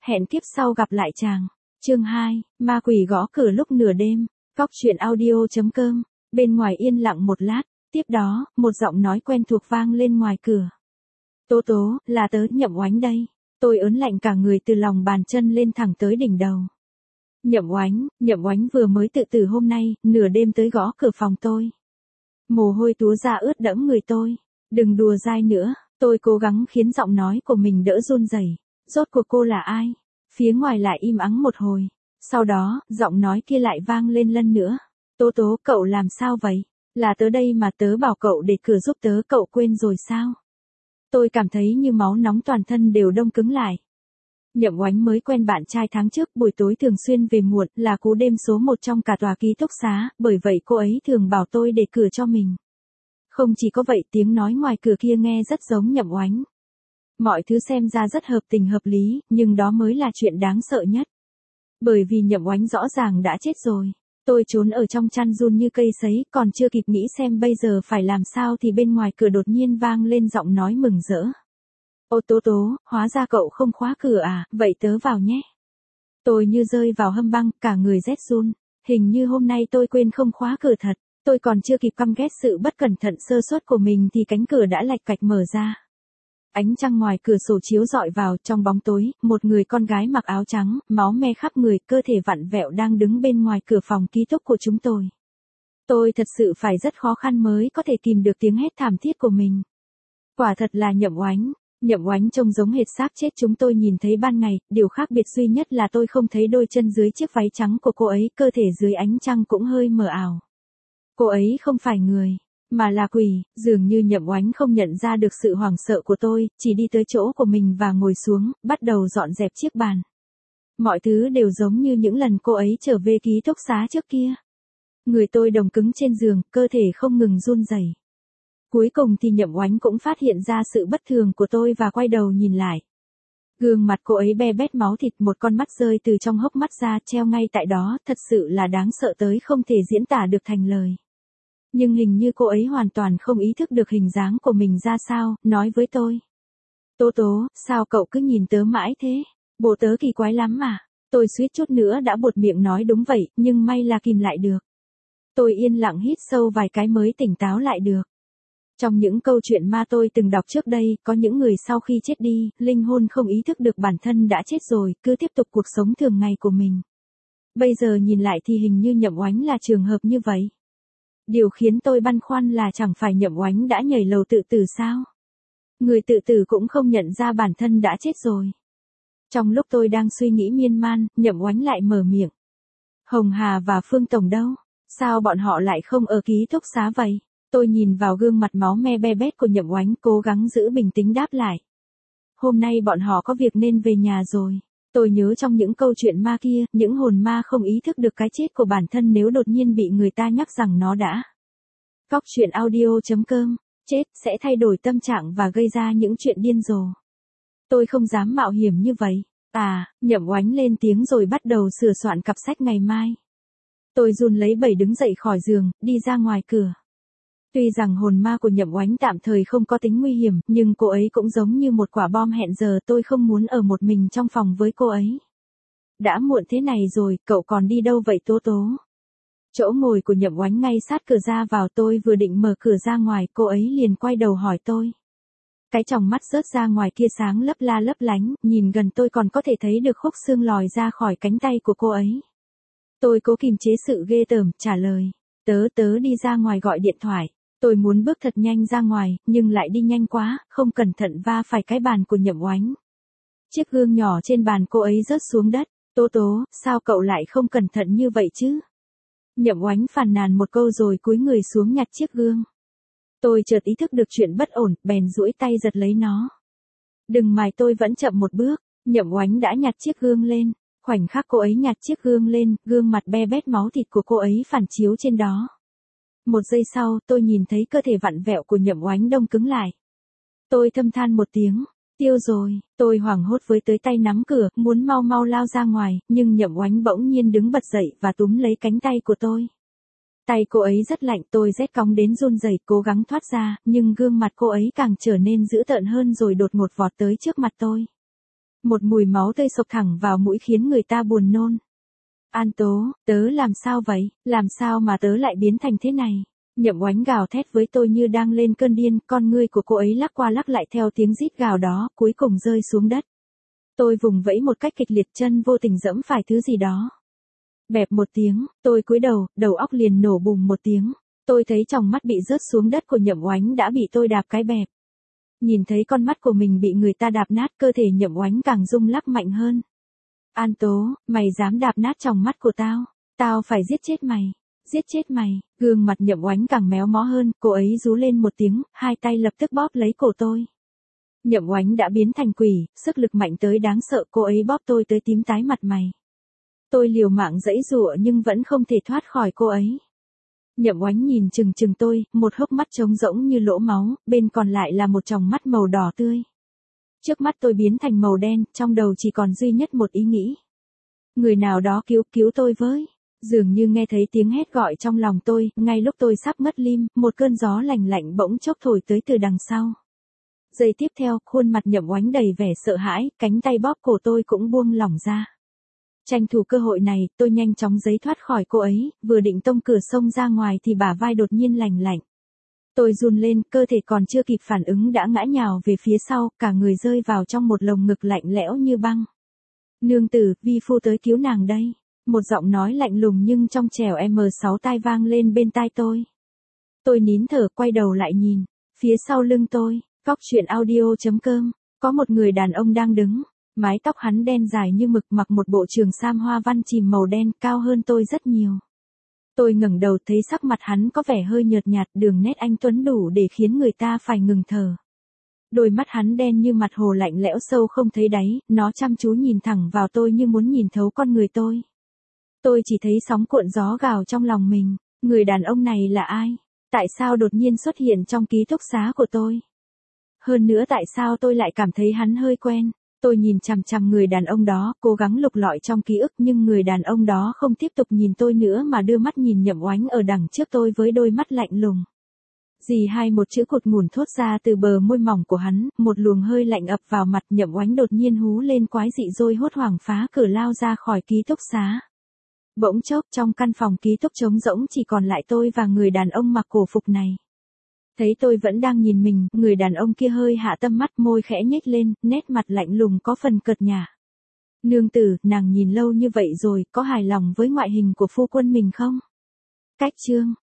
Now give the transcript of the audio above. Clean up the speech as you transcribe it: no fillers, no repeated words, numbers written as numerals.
Hẹn kiếp sau gặp lại chàng. Chương 2, ma quỷ gõ cửa lúc nửa đêm. Góc chuyện audio.com. Bên ngoài yên lặng một lát, tiếp đó, một giọng nói quen thuộc vang lên ngoài cửa. Tố tố, là tớ, Nhậm Oánh đây. Tôi ớn lạnh cả người từ lòng bàn chân lên thẳng tới đỉnh đầu. Nhậm Oánh vừa mới tự tử hôm nay, nửa đêm tới gõ cửa phòng tôi. Mồ hôi túa ra ướt đẫm người tôi. Đừng đùa dai nữa, tôi cố gắng khiến giọng nói của mình đỡ run rẩy. Rốt cuộc cô là ai? Phía ngoài lại im ắng một hồi. Sau đó, giọng nói kia lại vang lên lần nữa. Tố tố, cậu làm sao vậy? Là tớ đây mà, tớ bảo cậu để cửa giúp tớ, cậu quên rồi sao? Tôi cảm thấy như máu nóng toàn thân đều đông cứng lại. Nhậm Oánh mới quen bạn trai tháng trước, buổi tối thường xuyên về muộn, là cú đêm số 1 trong cả tòa ký túc xá, bởi vậy cô ấy thường bảo tôi để cửa cho mình. Không chỉ có vậy, tiếng nói ngoài cửa kia nghe rất giống Nhậm Oánh. Mọi thứ xem ra rất hợp tình hợp lý, nhưng đó mới là chuyện đáng sợ nhất. Bởi vì Nhậm Oánh rõ ràng đã chết rồi. Tôi trốn ở trong chăn run như cây sấy, còn chưa kịp nghĩ xem bây giờ phải làm sao thì bên ngoài cửa đột nhiên vang lên giọng nói mừng rỡ. Ô tố tố, hóa ra cậu không khóa cửa à, vậy tớ vào nhé. Tôi như rơi vào hầm băng, cả người rét run. Hình như hôm nay tôi quên không khóa cửa thật. Tôi còn chưa kịp căm ghét sự bất cẩn thận sơ suất của mình thì cánh cửa đã lạch cạch mở ra. Ánh trăng ngoài cửa sổ chiếu rọi vào, trong bóng tối, một người con gái mặc áo trắng, máu me khắp người, cơ thể vặn vẹo đang đứng bên ngoài cửa phòng ký túc của chúng tôi. Tôi thật sự phải rất khó khăn mới có thể kìm được tiếng hét thảm thiết của mình. Quả thật là Nhậm Oánh. Nhậm Oánh trông giống hệt xác chết chúng tôi nhìn thấy ban ngày, điều khác biệt duy nhất là tôi không thấy đôi chân dưới chiếc váy trắng của cô ấy, cơ thể dưới ánh trăng cũng hơi mờ ảo. Cô ấy không phải người, mà là quỷ. Dường như Nhậm Oánh không nhận ra được sự hoảng sợ của tôi, chỉ đi tới chỗ của mình và ngồi xuống, bắt đầu dọn dẹp chiếc bàn. Mọi thứ đều giống như những lần cô ấy trở về ký túc xá trước kia. Người tôi đông cứng trên giường, cơ thể không ngừng run rẩy. Cuối cùng thì Nhậm Oánh cũng phát hiện ra sự bất thường của tôi và quay đầu nhìn lại. Gương mặt cô ấy be bét máu thịt, một con mắt rơi từ trong hốc mắt ra, treo ngay tại đó, thật sự là đáng sợ tới không thể diễn tả được thành lời. Nhưng hình như cô ấy hoàn toàn không ý thức được hình dáng của mình ra sao, nói với tôi. Tố tố, sao cậu cứ nhìn tớ mãi thế? Bộ tớ kỳ quái lắm mà. Tôi suýt chút nữa đã buột miệng nói đúng vậy, nhưng may là kìm lại được. Tôi yên lặng hít sâu vài cái mới tỉnh táo lại được. Trong những câu chuyện ma tôi từng đọc trước đây, có những người sau khi chết đi, linh hồn không ý thức được bản thân đã chết rồi, cứ tiếp tục cuộc sống thường ngày của mình. Bây giờ nhìn lại thì hình như Nhậm Oánh là trường hợp như vậy. Điều khiến tôi băn khoăn là chẳng phải Nhậm Oánh đã nhảy lầu tự tử sao? Người tự tử cũng không nhận ra bản thân đã chết rồi. Trong lúc tôi đang suy nghĩ miên man, Nhậm Oánh lại mở miệng. Hồng Hà và Phương Tổng đâu? Sao bọn họ lại không ở ký túc xá vậy? Tôi nhìn vào gương mặt máu me be bét của Nhậm Oánh, cố gắng giữ bình tĩnh đáp lại. Hôm nay bọn họ có việc nên về nhà rồi. Tôi nhớ trong những câu chuyện ma kia, những hồn ma không ý thức được cái chết của bản thân nếu đột nhiên bị người ta nhắc rằng nó đã. Góc chuyện audio.com. Chết sẽ thay đổi tâm trạng và gây ra những chuyện điên rồ. Tôi không dám mạo hiểm như vậy. Nhậm Oánh lên tiếng rồi bắt đầu sửa soạn cặp sách ngày mai. Tôi run lấy bẩy đứng dậy khỏi giường, đi ra ngoài cửa. Tuy rằng hồn ma của Nhậm Oánh tạm thời không có tính nguy hiểm, nhưng cô ấy cũng giống như một quả bom hẹn giờ, tôi không muốn ở một mình trong phòng với cô ấy. Đã muộn thế này rồi, cậu còn đi đâu vậy tố tố? Chỗ ngồi của Nhậm Oánh ngay sát cửa ra vào, tôi vừa định mở cửa ra ngoài, cô ấy liền quay đầu hỏi tôi. Cái tròng mắt rớt ra ngoài kia sáng lấp la lấp lánh, nhìn gần tôi còn có thể thấy được khúc xương lòi ra khỏi cánh tay của cô ấy. Tôi cố kìm chế sự ghê tởm, trả lời. Tớ đi ra ngoài gọi điện thoại. Tôi muốn bước thật nhanh ra ngoài, nhưng lại đi nhanh quá, không cẩn thận va phải cái bàn của Nhậm Oánh. Chiếc gương nhỏ trên bàn cô ấy rớt xuống đất. Tố tố, sao cậu lại không cẩn thận như vậy chứ? Nhậm Oánh phàn nàn một câu rồi cúi người xuống nhặt chiếc gương. Tôi chợt ý thức được chuyện bất ổn, bèn duỗi tay giật lấy nó. Đừng mài, tôi vẫn chậm một bước. Nhậm Oánh đã nhặt chiếc gương lên. Khoảnh khắc cô ấy nhặt chiếc gương lên, gương mặt be bét máu thịt của cô ấy phản chiếu trên đó. Một giây sau, tôi nhìn thấy cơ thể vặn vẹo của Nhậm Oánh đông cứng lại. Tôi thầm than một tiếng. Tiêu rồi. Tôi hoảng hốt với tới tay nắm cửa, muốn mau mau lao ra ngoài, nhưng Nhậm Oánh bỗng nhiên đứng bật dậy và túm lấy cánh tay của tôi. Tay cô ấy rất lạnh, tôi rét cóng đến run rẩy, cố gắng thoát ra, nhưng gương mặt cô ấy càng trở nên dữ tợn hơn rồi đột ngột vọt tới trước mặt tôi. Một mùi máu tươi sộc thẳng vào mũi khiến người ta buồn nôn. An Tố, tớ làm sao vậy, làm sao mà tớ lại biến thành thế này? Nhậm Oánh gào thét với tôi như đang lên cơn điên, con ngươi của cô ấy lắc qua lắc lại theo tiếng rít gào đó, cuối cùng rơi xuống đất. Tôi vùng vẫy một cách kịch liệt, chân vô tình giẫm phải thứ gì đó. Bẹp một tiếng, tôi cúi đầu, đầu óc liền nổ bùng một tiếng. Tôi thấy tròng mắt bị rớt xuống đất của Nhậm Oánh đã bị tôi đạp cái bẹp. Nhìn thấy con mắt của mình bị người ta đạp nát, cơ thể Nhậm Oánh càng rung lắc mạnh hơn. An Tố, mày dám đạp nát tròng mắt của tao, tao phải giết chết mày, giết chết mày. Gương mặt Nhậm Oánh càng méo mó hơn, cô ấy rú lên một tiếng, hai tay lập tức bóp lấy cổ tôi. Nhậm Oánh đã biến thành quỷ, sức lực mạnh tới đáng sợ, cô ấy bóp tôi tới tím tái mặt mày. Tôi liều mạng giãy giụa nhưng vẫn không thể thoát khỏi cô ấy. Nhậm Oánh nhìn chừng chừng tôi, một hốc mắt trống rỗng như lỗ máu, bên còn lại là một tròng mắt màu đỏ tươi. Trước mắt tôi biến thành màu đen, trong đầu chỉ còn duy nhất một ý nghĩ. Người nào đó cứu tôi với. Dường như nghe thấy tiếng hét gọi trong lòng tôi, ngay lúc tôi sắp ngất lim, một cơn gió lạnh lạnh bỗng chốc thổi tới từ đằng sau. Giây tiếp theo, khuôn mặt Nhậm Oánh đầy vẻ sợ hãi, cánh tay bóp cổ tôi cũng buông lỏng ra. Tranh thủ cơ hội này, tôi nhanh chóng giấy thoát khỏi cô ấy, vừa định tông cửa xông ra ngoài thì bả vai đột nhiên lành lạnh. Tôi run lên, cơ thể còn chưa kịp phản ứng đã ngã nhào về phía sau, cả người rơi vào trong một lồng ngực lạnh lẽo như băng. Nương tử, vi phu tới cứu nàng đây. Một giọng nói lạnh lùng nhưng trong trẻo M6 tai vang lên bên tai tôi. Tôi nín thở quay đầu lại nhìn. Phía sau lưng tôi, Cóc Truyện Audio.com, có một người đàn ông đang đứng. Mái tóc hắn đen dài như mực, mặc một bộ trường sam hoa văn chìm màu đen, cao hơn tôi rất nhiều. Tôi ngẩng đầu thấy sắc mặt hắn có vẻ hơi nhợt nhạt, đường nét anh tuấn đủ để khiến người ta phải ngừng thở. Đôi mắt hắn đen như mặt hồ lạnh lẽo sâu không thấy đáy, nó chăm chú nhìn thẳng vào tôi như muốn nhìn thấu con người tôi. Tôi chỉ thấy sóng cuộn gió gào trong lòng mình, người đàn ông này là ai? Tại sao đột nhiên xuất hiện trong ký túc xá của tôi? Hơn nữa tại sao tôi lại cảm thấy hắn hơi quen? Tôi nhìn chằm chằm người đàn ông đó, cố gắng lục lọi trong ký ức nhưng người đàn ông đó không tiếp tục nhìn tôi nữa mà đưa mắt nhìn Nhậm Oánh ở đằng trước tôi với đôi mắt lạnh lùng. Dì hai một chữ cụt ngủn thốt ra từ bờ môi mỏng của hắn, một luồng hơi lạnh ập vào mặt. Nhậm Oánh đột nhiên hú lên quái dị rồi hốt hoảng phá cửa lao ra khỏi ký túc xá. Bỗng chốc trong căn phòng ký túc trống rỗng chỉ còn lại tôi và người đàn ông mặc cổ phục này. Thấy tôi vẫn đang nhìn mình, người đàn ông kia hơi hạ tâm mắt, môi khẽ nhếch lên, nét mặt lạnh lùng có phần cợt nhả. Nương tử, nàng nhìn lâu như vậy rồi, có hài lòng với ngoại hình của phu quân mình không? Cách chương